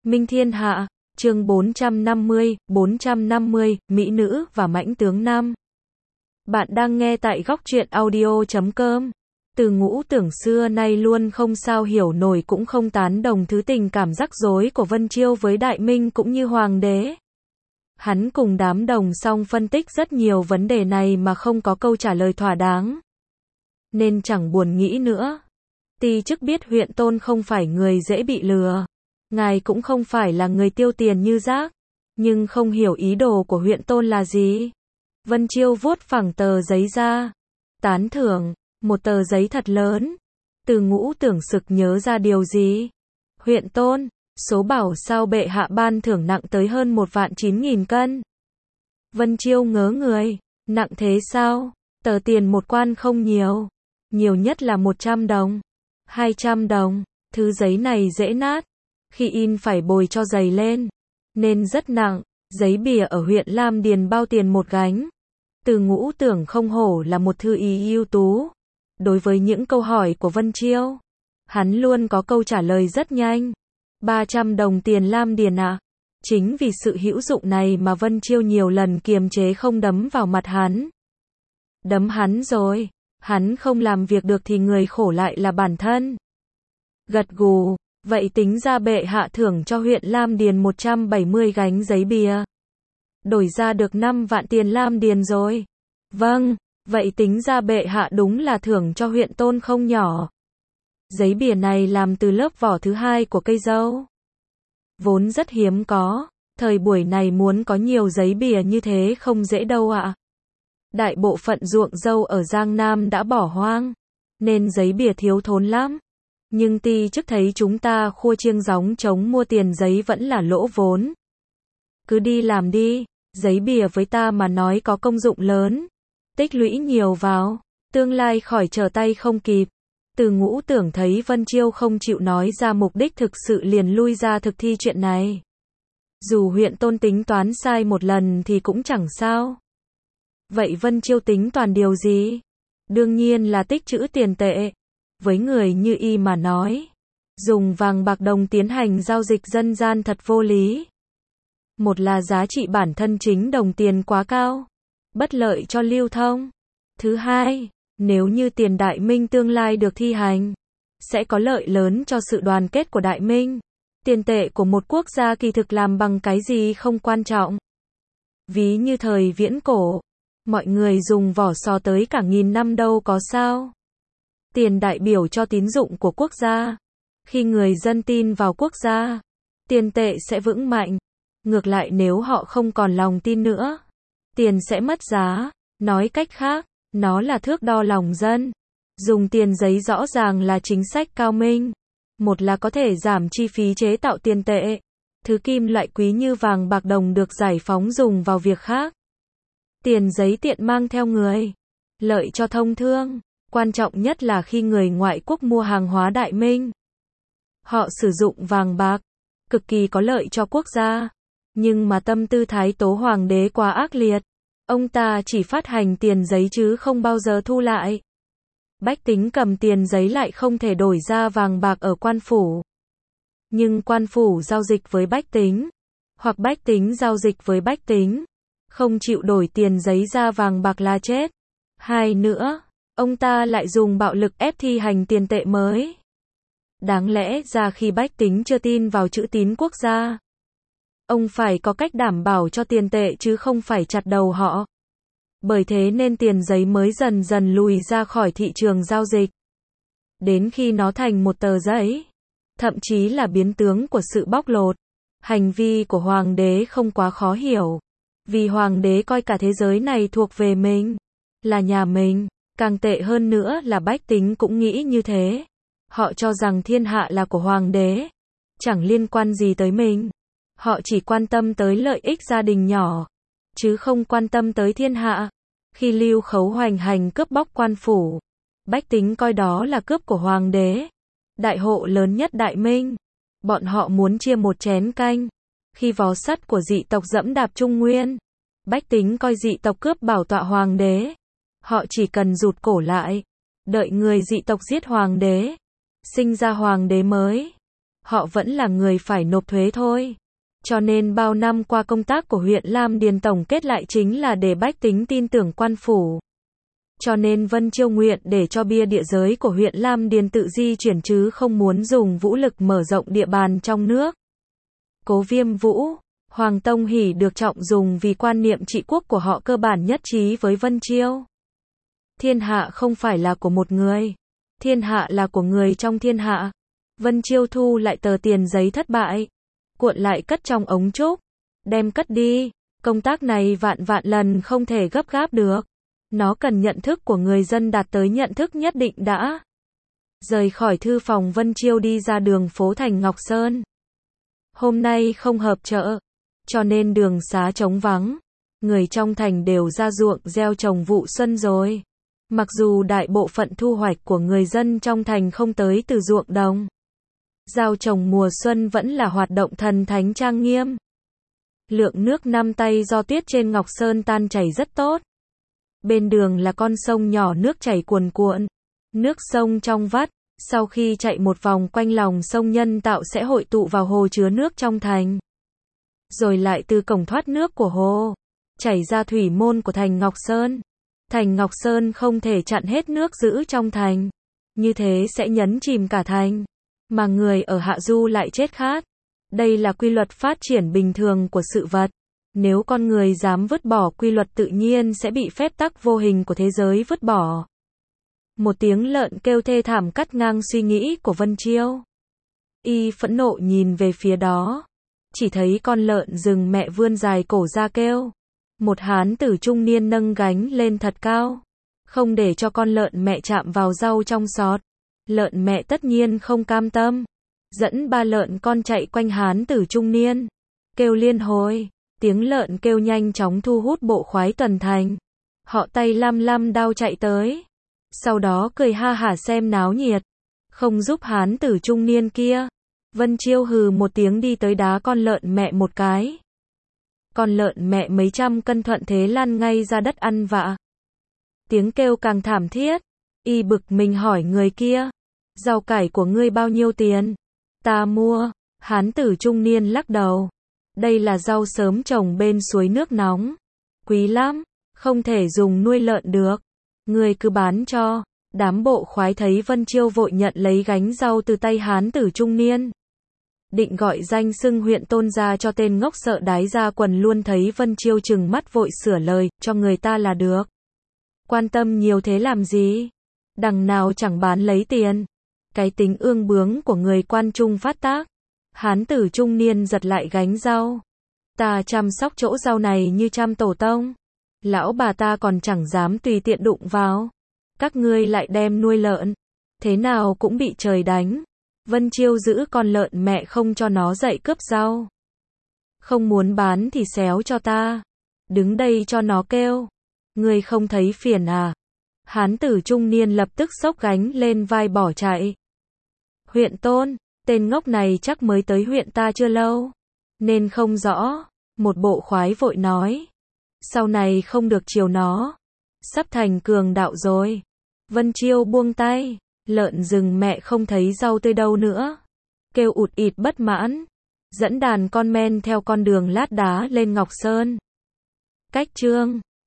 Minh Thiên Hạ, chương 450, Mỹ Nữ và Mãnh Tướng Nam. Bạn đang nghe tại góc truyện audio.com. Từ Ngũ Tưởng xưa nay luôn không sao hiểu nổi cũng không tán đồng thứ tình cảm rắc rối của Vân Chiêu với Đại Minh cũng như Hoàng đế. Hắn cùng đám đồng song phân tích rất nhiều vấn đề này mà không có câu trả lời thỏa đáng. Nên chẳng buồn nghĩ nữa. Ti chức biết huyện Tôn không phải người dễ bị lừa. Ngài cũng không phải là người tiêu tiền như rác. Nhưng không hiểu ý đồ của huyện Tôn là gì. Vân Chiêu vuốt phẳng tờ giấy ra. Tán thưởng, một tờ giấy thật lớn. Từ Ngũ Tưởng sực nhớ ra điều gì. Huyện Tôn, số bảo sao bệ hạ ban thưởng nặng tới hơn 1.900.000 cân. Vân Chiêu ngớ người, nặng thế sao? Tờ tiền một quan không nhiều. Nhiều nhất là 100 đồng. 200 đồng, thứ giấy này dễ nát. Khi in phải bồi cho dày lên. Nên rất nặng, giấy bìa ở huyện Lam Điền bao tiền một gánh. Từ Ngũ Tưởng không hổ là một thư ý ưu tú. Đối với những câu hỏi của Vân Chiêu, hắn luôn có câu trả lời rất nhanh. 300 đồng tiền Lam Điền ạ. Chính vì sự hữu dụng này mà Vân Chiêu nhiều lần kiềm chế không đấm vào mặt hắn. Đấm hắn rồi. Hắn không làm việc được thì người khổ lại là bản thân. Gật gù, vậy tính ra bệ hạ thưởng cho huyện Lam Điền 170 gánh giấy bìa. Đổi ra được 5 vạn tiền Lam Điền rồi. Vâng, vậy tính ra bệ hạ đúng là thưởng cho huyện Tôn không nhỏ. Giấy bìa này làm từ lớp vỏ thứ hai của cây dâu. Vốn rất hiếm có, thời buổi này muốn có nhiều giấy bìa như thế không dễ đâu ạ. Đại bộ phận ruộng dâu ở Giang Nam đã bỏ hoang, nên giấy bìa thiếu thốn lắm. Nhưng ti chức thấy chúng ta khua chiêng gióng trống mua tiền giấy vẫn là lỗ vốn. Cứ đi làm đi, giấy bìa với ta mà nói có công dụng lớn. Tích lũy nhiều vào, tương lai khỏi trở tay không kịp. Từ Ngũ Tưởng thấy Vân Chiêu không chịu nói ra mục đích thực sự liền lui ra thực thi chuyện này. Dù huyện Tôn tính toán sai một lần thì cũng chẳng sao. Vậy Vân Chiêu tính toàn điều gì? Đương nhiên là tích trữ tiền tệ. Với người như y mà nói, dùng vàng bạc đồng tiến hành giao dịch dân gian thật vô lý. Một là giá trị bản thân chính đồng tiền quá cao, bất lợi cho lưu thông. Thứ hai, nếu như tiền Đại Minh tương lai được thi hành, sẽ có lợi lớn cho sự đoàn kết của Đại Minh. Tiền tệ của một quốc gia kỳ thực làm bằng cái gì không quan trọng. Ví như thời viễn cổ, mọi người dùng vỏ sò tới cả 1000 năm đâu có sao. Tiền đại biểu cho tín dụng của quốc gia. Khi người dân tin vào quốc gia, tiền tệ sẽ vững mạnh. Ngược lại nếu họ không còn lòng tin nữa, tiền sẽ mất giá. Nói cách khác, nó là thước đo lòng dân. Dùng tiền giấy rõ ràng là chính sách cao minh. Một là có thể giảm chi phí chế tạo tiền tệ. Thứ kim loại quý như vàng bạc đồng được giải phóng dùng vào việc khác. Tiền giấy tiện mang theo người. Lợi cho thông thương. Quan trọng nhất là khi người ngoại quốc mua hàng hóa Đại Minh. Họ sử dụng vàng bạc. Cực kỳ có lợi cho quốc gia. Nhưng mà tâm tư Thái Tố Hoàng đế quá ác liệt. Ông ta chỉ phát hành tiền giấy chứ không bao giờ thu lại. Bách tính cầm tiền giấy lại không thể đổi ra vàng bạc ở quan phủ. Nhưng quan phủ giao dịch với bách tính. Hoặc bách tính giao dịch với bách tính. Không chịu đổi tiền giấy ra vàng bạc là chết. Hai nữa, ông ta lại dùng bạo lực ép thi hành tiền tệ mới. Đáng lẽ ra khi bách tính chưa tin vào chữ tín quốc gia, ông phải có cách đảm bảo cho tiền tệ chứ không phải chặt đầu họ. Bởi thế nên tiền giấy mới dần dần lùi ra khỏi thị trường giao dịch. Đến khi nó thành một tờ giấy, thậm chí là biến tướng của sự bóc lột. Hành vi của hoàng đế không quá khó hiểu. Vì hoàng đế coi cả thế giới này thuộc về mình, là nhà mình. Càng tệ hơn nữa là bách tính cũng nghĩ như thế. Họ cho rằng thiên hạ là của hoàng đế, chẳng liên quan gì tới mình. Họ chỉ quan tâm tới lợi ích gia đình nhỏ, chứ không quan tâm tới thiên hạ. Khi Lưu Khấu hoành hành cướp bóc quan phủ, bách tính coi đó là cướp của hoàng đế. Đại hộ lớn nhất Đại Minh, bọn họ muốn chia một chén canh. Khi vó sắt của dị tộc dẫm đạp Trung Nguyên, bách tính coi dị tộc cướp bảo tọa hoàng đế. Họ chỉ cần rụt cổ lại, đợi người dị tộc giết hoàng đế, sinh ra hoàng đế mới. họ vẫn là người phải nộp thuế thôi. Cho nên bao năm qua công tác của huyện Lam Điền tổng kết lại chính là để bách tính tin tưởng quan phủ. Cho nên Vân Chiêu nguyện để cho bia địa giới của huyện Lam Điền tự di chuyển chứ không muốn dùng vũ lực mở rộng địa bàn trong nước. Cố Viêm Vũ, Hoàng Tông Hỷ được trọng dùng vì quan niệm trị quốc của họ cơ bản nhất trí với Vân Chiêu. Thiên hạ không phải là của một người, thiên hạ là của người trong thiên hạ. Vân Chiêu thu lại tờ tiền giấy thất bại, cuộn lại cất trong ống trúc, đem cất đi. Công tác này vạn lần không thể gấp gáp được. Nó cần nhận thức của người dân đạt tới nhận thức nhất định đã. Rời khỏi thư phòng Vân Chiêu đi ra đường phố thành Ngọc Sơn. Hôm nay không hợp chợ, cho nên đường xá trống vắng. Người trong thành đều ra ruộng gieo trồng vụ xuân rồi. Mặc dù đại bộ phận thu hoạch của người dân trong thành không tới từ ruộng đồng. Gieo trồng mùa xuân vẫn là hoạt động thần thánh trang nghiêm. Lượng nước năm tay do tuyết trên Ngọc Sơn tan chảy rất tốt. Bên đường là con sông nhỏ nước chảy cuồn cuộn. Nước sông trong vắt, sau khi chạy một vòng quanh lòng sông nhân tạo sẽ hội tụ vào hồ chứa nước trong thành. Rồi lại từ cổng thoát nước của hồ, chảy ra thủy môn của thành Ngọc Sơn. Thành Ngọc Sơn không thể chặn hết nước giữ trong thành. Như thế sẽ nhấn chìm cả thành. Mà người ở hạ du lại chết khát. Đây là quy luật phát triển bình thường của sự vật. Nếu con người dám vứt bỏ quy luật tự nhiên sẽ bị phép tắc vô hình của thế giới vứt bỏ. Một tiếng lợn kêu thê thảm cắt ngang suy nghĩ của Vân Chiêu. Y phẫn nộ nhìn về phía đó. Chỉ thấy con lợn rừng mẹ vươn dài cổ ra kêu. Một hán tử trung niên nâng gánh lên thật cao. Không để cho con lợn mẹ chạm vào rau trong sọt. Lợn mẹ tất nhiên không cam tâm. Dẫn ba lợn con chạy quanh hán tử trung niên. Kêu liên hồi. Tiếng lợn kêu nhanh chóng thu hút bộ khoái tuần thành. Họ tay lăm đao chạy tới. Sau đó cười ha hả xem náo nhiệt. Không giúp hán tử trung niên kia. Vân Chiêu hừ một tiếng đi tới đá con lợn mẹ một cái. Con lợn mẹ mấy trăm cân thuận thế lăn ngay ra đất ăn vạ. Tiếng kêu càng thảm thiết. Y bực mình hỏi người kia. Rau cải của ngươi bao nhiêu tiền? Ta mua. Hán tử trung niên lắc đầu. Đây là rau sớm trồng bên suối nước nóng. Quý lắm. Không thể dùng nuôi lợn được. Ngươi cứ bán cho. Đám bộ khoái thấy Vân Chiêu vội nhận lấy gánh rau từ tay hán tử trung niên. Định gọi danh xưng huyện tôn ra cho tên ngốc sợ đái ra quần luôn thấy Vân Chiêu trừng mắt vội sửa lời, cho người ta là được. Quan tâm nhiều thế làm gì? Đằng nào chẳng bán lấy tiền. Cái tính ương bướng của người quan trung phát tác. Hán tử trung niên giật lại gánh rau. Ta chăm sóc chỗ rau này như chăm tổ tông. Lão bà ta còn chẳng dám tùy tiện đụng vào. Các ngươi lại đem nuôi lợn. Thế nào cũng bị trời đánh. Vân Chiêu giữ con lợn mẹ không cho nó dậy cướp rau. Không muốn bán thì xéo cho ta. Đứng đây cho nó kêu. Ngươi không thấy phiền à? Hán tử trung niên lập tức xốc gánh lên vai bỏ chạy. Huyện Tôn, tên ngốc này chắc mới tới huyện ta chưa lâu. Nên không rõ. Một bộ khoái vội nói. Sau này không được chiều nó. Sắp thành cường đạo rồi. Vân Chiêu buông tay. Lợn rừng mẹ không thấy rau tươi đâu nữa. Kêu ụt ịt bất mãn. Dẫn đàn con men theo con đường lát đá lên Ngọc Sơn. Cách chương